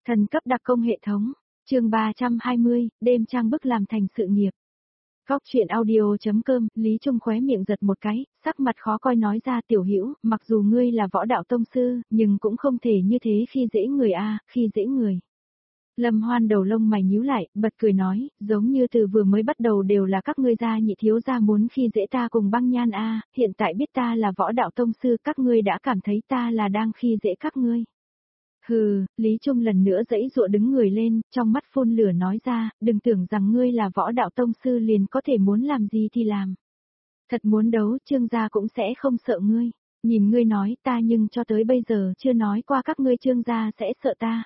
Thần cấp đặc công hệ thống, chương 320, đêm trang bức làm thành sự nghiệp. Góc chuyện audio.com, Lý Trung khóe miệng giật một cái, sắc mặt khó coi nói ra Tiểu Hữu, mặc dù ngươi là võ đạo tông sư, nhưng cũng không thể như thế khi dễ người khi dễ người. Lâm Hoan đầu lông mày nhíu lại, bật cười nói, giống như từ vừa mới bắt đầu đều là các ngươi gia nhị thiếu gia muốn khi dễ ta cùng Băng Nhan hiện tại biết ta là võ đạo tông sư, các ngươi đã cảm thấy ta là đang khi dễ các ngươi. Hừ, Lý Trung lần nữa giãy giụa đứng người lên, trong mắt phun lửa nói ra, đừng tưởng rằng ngươi là võ đạo tông sư liền có thể muốn làm gì thì làm. Thật muốn đấu, Trương gia cũng sẽ không sợ ngươi. Nhìn ngươi nói ta nhưng cho tới bây giờ chưa nói qua các ngươi Trương gia sẽ sợ ta.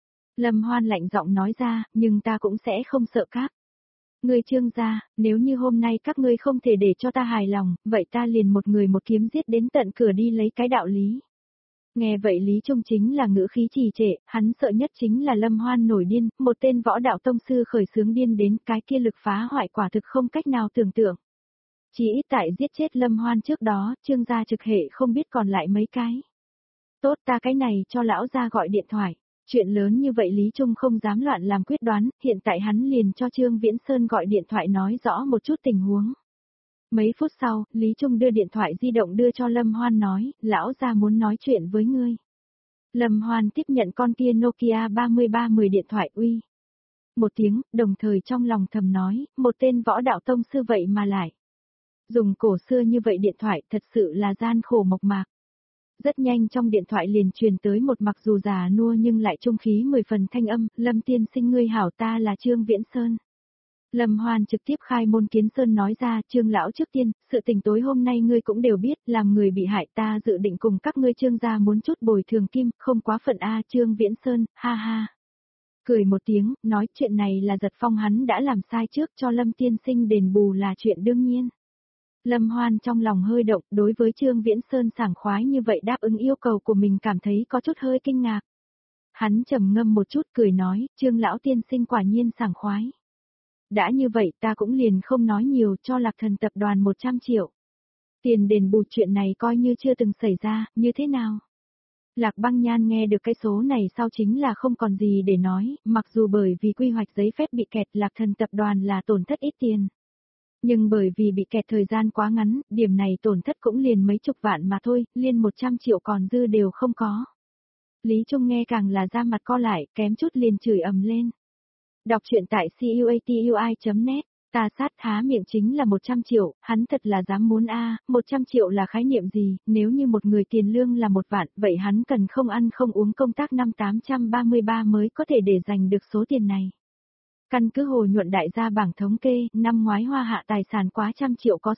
Lâm Hoan lạnh giọng nói ra, nhưng ta cũng sẽ không sợ các. Ngươi Trương gia, nếu như hôm nay các ngươi không thể để cho ta hài lòng, vậy ta liền một người một kiếm giết đến tận cửa đi lấy cái đạo lý. Nghe vậy Lý Trung chính là ngữ khí trì trệ, hắn sợ nhất chính là Lâm Hoan nổi điên, một tên võ đạo tông sư khởi xướng điên đến cái kia lực phá hoại quả thực không cách nào tưởng tượng. Chỉ ít tại giết chết Lâm Hoan trước đó, Trương gia trực hệ không biết còn lại mấy cái. Tốt, ta cái này cho lão gia gọi điện thoại. Chuyện lớn như vậy Lý Trung không dám loạn làm quyết đoán, hiện tại hắn liền cho Trương Viễn Sơn gọi điện thoại nói rõ một chút tình huống. Mấy phút sau, Lý Trung đưa điện thoại di động đưa cho Lâm Hoan nói, lão gia muốn nói chuyện với ngươi. Lâm Hoan tiếp nhận con kia Nokia 3310 điện thoại uy. Một tiếng, đồng thời trong lòng thầm nói, một tên võ đạo tông sư vậy mà lại. Dùng cổ xưa như vậy điện thoại thật sự là gian khổ mộc mạc. Rất nhanh trong điện thoại liền truyền tới một mặc dù già nua nhưng lại trung khí 10 phần thanh âm, Lâm tiên sinh ngươi hảo, ta là Trương Viễn Sơn. Lâm Hoan trực tiếp khai môn kiến sơn nói ra, Trương lão trước tiên, sự tình tối hôm nay ngươi cũng đều biết, làm người bị hại ta dự định cùng các ngươi Trương gia muốn chút bồi thường kim, không quá phận Trương Viễn Sơn, ha ha. Cười một tiếng, nói chuyện này là Giật Phong hắn đã làm sai trước cho Lâm tiên sinh đền bù là chuyện đương nhiên. Lâm Hoan trong lòng hơi động, đối với Trương Viễn Sơn sảng khoái như vậy đáp ứng yêu cầu của mình cảm thấy có chút hơi kinh ngạc. Hắn trầm ngâm một chút cười nói, Trương lão tiên sinh quả nhiên sảng khoái. Đã như vậy ta cũng liền không nói nhiều cho Lạc Thần tập đoàn 100 triệu. Tiền đền bù chuyện này coi như chưa từng xảy ra, như thế nào? Lạc Băng Nhan nghe được cái số này sau chính là không còn gì để nói, mặc dù bởi vì quy hoạch giấy phép bị kẹt Lạc Thần tập đoàn là tổn thất ít tiền. Nhưng bởi vì bị kẹt thời gian quá ngắn, điểm này tổn thất cũng liền mấy chục vạn mà thôi, liên 100 triệu còn dư đều không có. Lý Trung nghe càng là ra mặt co lại, kém chút liền chửi ầm lên. Đọc truyện tại cuatui.net, ta sát há miệng chính là 100 triệu, hắn thật là dám muốn 100 triệu là khái niệm gì, nếu như một người tiền lương là 1 vạn, vậy hắn cần không ăn không uống công tác năm 833 mới có thể để giành được số tiền này. Căn cứ Hồ Nhuận đại gia bảng thống kê, năm ngoái Hoa Hạ tài sản quá 100 triệu có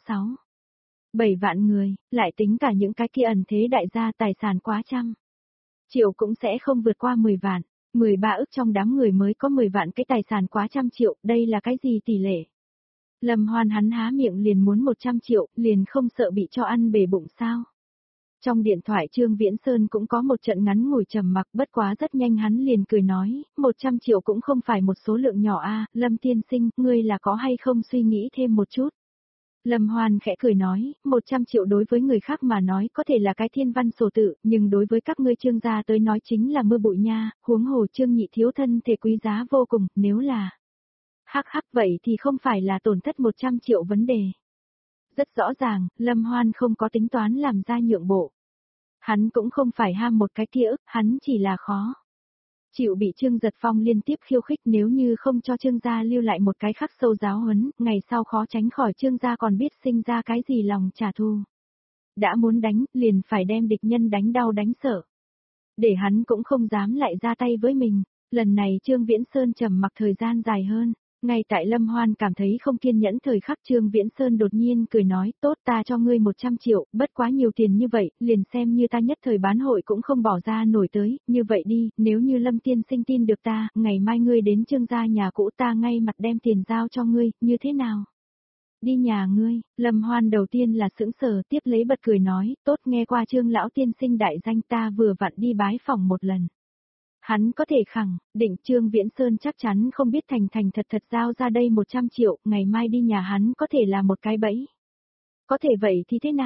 7 vạn người, lại tính cả những cái kia ẩn thế đại gia tài sản quá 100 triệu cũng sẽ không vượt qua 10 vạn. 13 ức trong đám người mới có 10 vạn cái tài sản quá 100 triệu, đây là cái gì tỷ lệ? Lâm Hoan hắn há miệng liền muốn 100 triệu, liền không sợ bị cho ăn bể bụng sao? Trong điện thoại Trương Viễn Sơn cũng có một trận ngắn ngủi trầm mặc, bất quá rất nhanh hắn liền cười nói, 100 triệu cũng không phải một số lượng nhỏ Lâm tiên sinh, ngươi là có hay không suy nghĩ thêm một chút? Lâm Hoan khẽ cười nói, 100 triệu đối với người khác mà nói có thể là cái thiên văn sổ tự, nhưng đối với các ngươi Trương gia tới nói chính là mưa bụi nha, huống hồ Trương nhị thiếu thân thể quý giá vô cùng, nếu là hắc vậy thì không phải là tổn thất 100 triệu vấn đề. Rất rõ ràng, Lâm Hoan không có tính toán làm ra nhượng bộ. Hắn cũng không phải ham một cái kia ức, hắn chỉ là khó chịu bị Trương Giật Phong liên tiếp khiêu khích, nếu như không cho Trương gia lưu lại một cái khắc sâu giáo huấn, ngày sau khó tránh khỏi Trương gia còn biết sinh ra cái gì lòng trả thù. Đã muốn đánh, liền phải đem địch nhân đánh đau đánh sợ. Để hắn cũng không dám lại ra tay với mình, lần này Trương Viễn Sơn trầm mặc thời gian dài hơn. Ngay tại Lâm Hoan cảm thấy không kiên nhẫn thời khắc Trương Viễn Sơn đột nhiên cười nói, tốt ta cho ngươi 100 triệu, bất quá nhiều tiền như vậy, liền xem như ta nhất thời bán hội cũng không bỏ ra nổi tới, như vậy đi, nếu như Lâm tiên sinh tin được ta, ngày mai ngươi đến Trương gia nhà cũ ta ngay mặt đem tiền giao cho ngươi, như thế nào? Đi nhà ngươi, Lâm Hoan đầu tiên là sững sờ tiếp lấy bật cười nói, tốt nghe qua Trương lão tiên sinh đại danh ta vừa vặn đi bái phỏng một lần. Hắn có thể khẳng định Trương Viễn Sơn chắc chắn không biết thành thật giao ra đây 100 triệu, ngày mai đi nhà hắn có thể là một cái bẫy. Có thể vậy thì thế nào?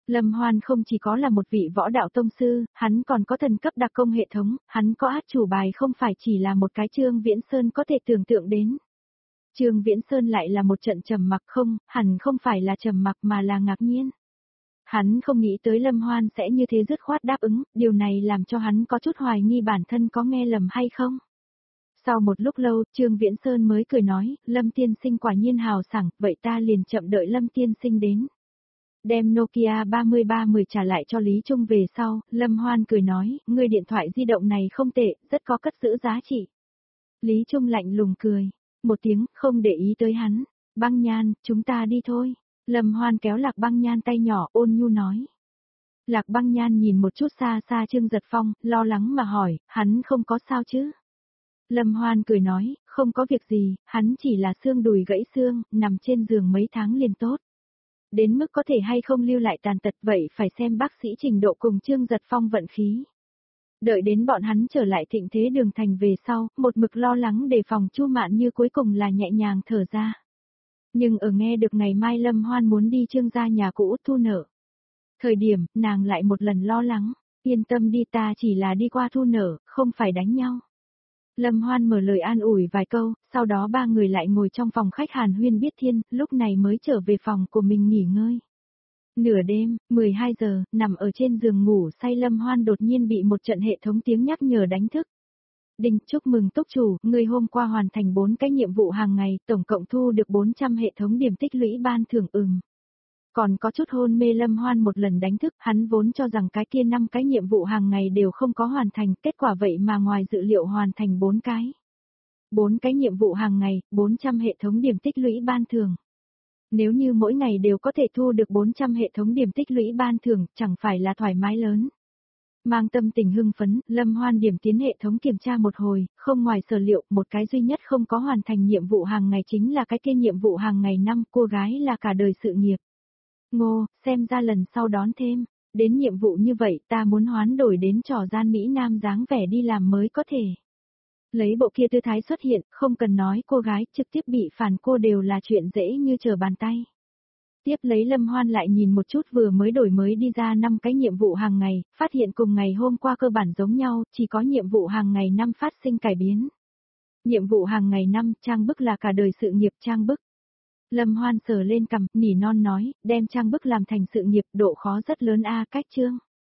Lâm Hoan không chỉ có là một vị võ đạo tông sư, hắn còn có thần cấp đặc công hệ thống, hắn có át chủ bài không phải chỉ là một cái Trương Viễn Sơn có thể tưởng tượng đến. Trương Viễn Sơn lại là một trận trầm mặc không, hẳn không phải là trầm mặc mà là ngạc nhiên. Hắn không nghĩ tới Lâm Hoan sẽ như thế dứt khoát đáp ứng, điều này làm cho hắn có chút hoài nghi bản thân có nghe lầm hay không. Sau một lúc lâu, Trương Viễn Sơn mới cười nói, Lâm tiên sinh quả nhiên hào sảng, vậy ta liền chậm đợi Lâm tiên sinh đến. Đem Nokia 3310 trả lại cho Lý Trung về sau, Lâm Hoan cười nói, người điện thoại di động này không tệ, rất có cất giữ giá trị. Lý Trung lạnh lùng cười, một tiếng, không để ý tới hắn. Băng Nhan, chúng ta đi thôi. Lâm Hoan kéo Lạc Băng Nhan tay nhỏ ôn nhu nói. Lạc Băng Nhan nhìn một chút xa xa Trương Giật Phong, lo lắng mà hỏi, hắn không có sao chứ? Lâm Hoan cười nói, không có việc gì, hắn chỉ là xương đùi gãy xương, nằm trên giường mấy tháng liền tốt. Đến mức có thể hay không lưu lại tàn tật vậy phải xem bác sĩ trình độ cùng Trương Giật Phong vận khí. Đợi đến bọn hắn trở lại Thịnh Thế Đường Thành về sau, một mực lo lắng đề phòng Chu Mạn Như cuối cùng là nhẹ nhàng thở ra. Nhưng ở nghe được ngày mai Lâm Hoan muốn đi Trương gia nhà cũ thu nợ. Thời điểm, nàng lại một lần lo lắng, yên tâm đi ta chỉ là đi qua thu nợ, không phải đánh nhau. Lâm Hoan mở lời an ủi vài câu, sau đó ba người lại ngồi trong phòng khách hàn huyên biết thiên, lúc này mới trở về phòng của mình nghỉ ngơi. Nửa đêm, 12 giờ, nằm ở trên giường ngủ say Lâm Hoan đột nhiên bị một trận hệ thống tiếng nhắc nhở đánh thức. Đinh, chúc mừng túc chủ, người hôm qua hoàn thành 4 cái nhiệm vụ hàng ngày, tổng cộng thu được 400 hệ thống điểm tích lũy ban thưởng Còn có chút hôn mê Lâm Hoan một lần đánh thức, hắn vốn cho rằng cái kia 5 cái nhiệm vụ hàng ngày đều không có hoàn thành, kết quả vậy mà ngoài dự liệu hoàn thành 4 cái. 4 cái nhiệm vụ hàng ngày, 400 hệ thống điểm tích lũy ban thưởng. Nếu như mỗi ngày đều có thể thu được 400 hệ thống điểm tích lũy ban thưởng, chẳng phải là thoải mái lớn. Mang tâm tình hưng phấn, Lâm Hoan điểm tiến hệ thống kiểm tra một hồi, không ngoài sở liệu, một cái duy nhất không có hoàn thành nhiệm vụ hàng ngày chính là cái kia nhiệm vụ hàng ngày năm, cô gái là cả đời sự nghiệp. Ngô, xem ra lần sau đón thêm, đến nhiệm vụ như vậy ta muốn hoán đổi đến trò gian Mỹ Nam dáng vẻ đi làm mới có thể. Lấy bộ kia tư thái xuất hiện, không cần nói cô gái trực tiếp bị phản cô đều là chuyện dễ như trở bàn tay. Tiếp lấy Lâm Hoan lại nhìn một chút vừa mới đổi mới đi ra 5 cái nhiệm vụ hàng ngày, phát hiện cùng ngày hôm qua cơ bản giống nhau, chỉ có nhiệm vụ hàng ngày năm phát sinh cải biến. Nhiệm vụ hàng ngày năm, trang bức là cả đời sự nghiệp trang bức. Lâm Hoan sờ lên cằm, nỉ non nói, đem trang bức làm thành sự nghiệp độ khó rất lớn a cách chương.